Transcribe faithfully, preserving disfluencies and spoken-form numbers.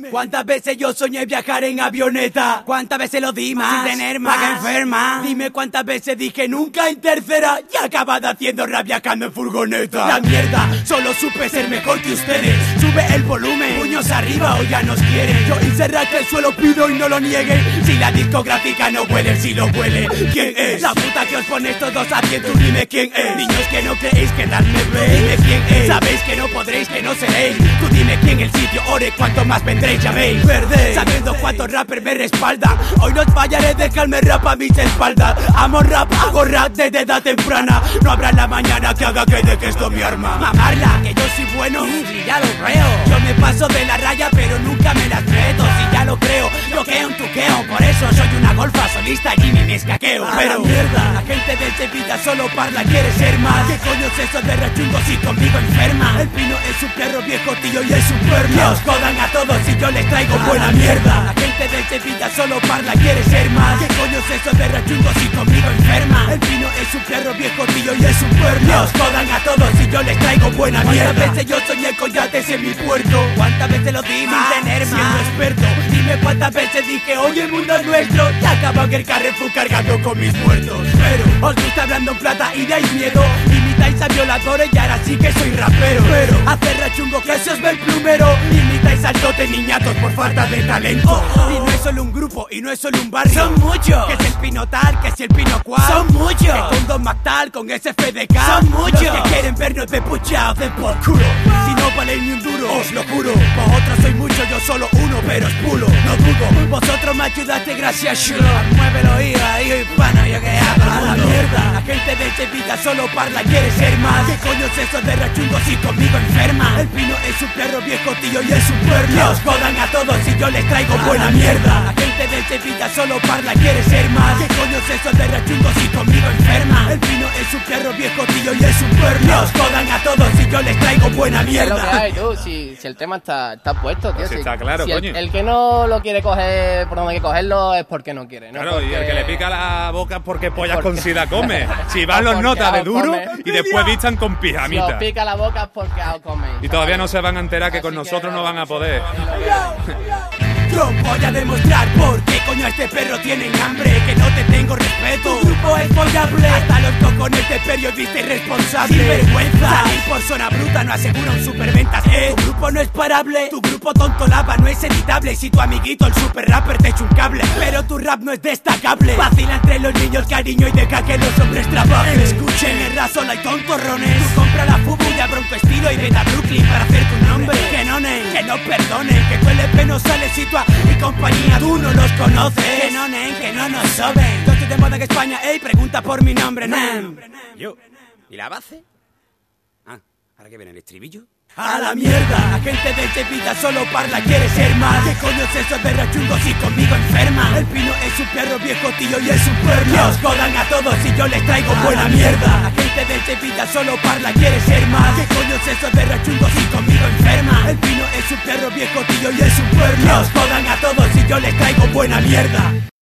¿Cuántas veces yo soñé viajar en avioneta? ¿Cuántas veces lo di más? Sin tener más. ¿Para qué enferma? Dime cuántas veces dije nunca en tercera y acabada haciendo rap viajando en furgoneta. La mierda, solo supe ser mejor que ustedes. Sube el volumen, puños arriba o ya nos quieren. Yo hice rap que el suelo pido y no lo nieguen. Si la discográfica no huele, si lo huele, ¿quién es? La puta que os ponéis todos haciendo, dime quién es. Niños que no creéis que darme veis, dime quién es. Sabéis que no podréis, que no seréis. Tú dime quién el sitio, ore cuánto más vendréis, ya veis. Perdéis, sabiendo cuántos rappers me respaldan. Hoy no os fallaré, dejadme rap a mis espaldas. Amo rap, hago rap desde edad temprana. No habrá la mañana que haga que de que esto mi arma. Mamarla, que yo soy bueno, si ya lo veo. Yo me paso de la raya pero nunca me las meto. Si ya lo creo, yo queo un tuqueo. Por eso soy una golfa solista y ni me escaqueo. Pero mierda, la gente de Sevilla solo parla, quiere ser más. ¿Qué coño es eso de rechungo si conmigo enferma? El pino es un perro viejo tío y es un perro. Os jodan a todos si yo les traigo buena mierda. La gente de Sevilla solo parla, quiere ser más. ¿Qué coño es eso de rechungo si conmigo enferma? El pino es un perro viejo tío y es un perro. Os jodan a todos si yo les traigo buena mierda. ¿Cuántas veces yo soñé con yates en mi puerto? ¿Cuántas veces lo di más? Sin tener más. Siendo experto, dime cuántas veces dije hoy el mundo es nuestro. Y acabo en el Carrefour cargando con mis muertos. Pero os gusta hablando en plata y dais miedo. Imitáis a violadores y ahora sí que soy rapero. Pero hacer rechungo que se os ve el plumero. Imitáis al tote niñatos por falta de talento. Oh, oh. Y no es solo un grupo y no es solo un barrio. Son muchos. Que es el pino tal, que es el pino cual. Son muchos. Que con Don Mactal, con S F D K. Son muchos. Los que quieren vernos de puchados de por culo. Si no vale ni un duro, os lo juro. Vosotros sois muchos, yo solo uno, pero es pulo. No dudo, vosotros me ayudaste, gracias chulo. Muévelo, hijo, hijo hispano, yo que hago a la mierda. La gente de Sevilla solo parla, quiere ser más. ¿Qué coño es eso de rechungo si conmigo enferma? El pino es un perro viejo tío y es un perro. Que os jodan a todos si yo les traigo buena mierda. La gente de Sevilla solo parla, quiere ser más. ¿Qué coño es eso de rechungo si conmigo enferma? El pino es un perro viejo tío y es un perro. Que os jodan a todos si yo les traigo buena mierda. Es lo que hay, tú, si, si el tema está, está puesto, tío. Pues si, está claro, si coño. El, el que no lo quiere coger por donde hay que cogerlo es porque no quiere, ¿no? Claro, porque... y el que le pica la boca es porque pollas porque... con sida come. Si van los porque notas de os duro come. y después dictan con Si os pijamita. pica la boca es porque os coméis. Y todavía no se van a enterar que Así con que, nosotros no van a poder. Yo voy a demostrar por qué coño a este perro tienen hambre. Que no te tengo respeto. Tu grupo es follable. Hasta los cojones de periodista irresponsable. Sin vergüenza. Salir por zona bruta no asegura un superventas. Eh, tu grupo no es parable. Tu grupo tonto lava no es editable. Si tu amiguito el super rapper te echa un cable. Pero tu rap no es destacable. Vacila entre los niños cariño y deja que los hombres trabajen. Escuchen el razola y tontorrones. Tú compra la fubu y a Bronco estilo y vete a Brooklyn para hacer tu nombre. Que no nen, que no perdonen. Que tu L P no sale si tu y compañía tú no los conoces. Que no nen, que no nos soben. Yo estoy de moda en España, ey, pregunta por mi nombre, nen. Yo, ¿y la base? Ah, ¿ahora que viene el estribillo? A la mierda, la gente de Sevilla solo parla, quiere ser más. ¿Qué coño es eso de rechungo si conmigo enferma? El pino es un perro viejo tío y es un perro. Que os jodan a todos si yo les traigo buena mierda. La gente de Sevilla solo parla, quiere ser más. ¿Qué coño es eso de rechungo si conmigo enferma? El pino es un perro viejo tío y es un perro. Que os jodan a todos si yo les traigo buena mierda.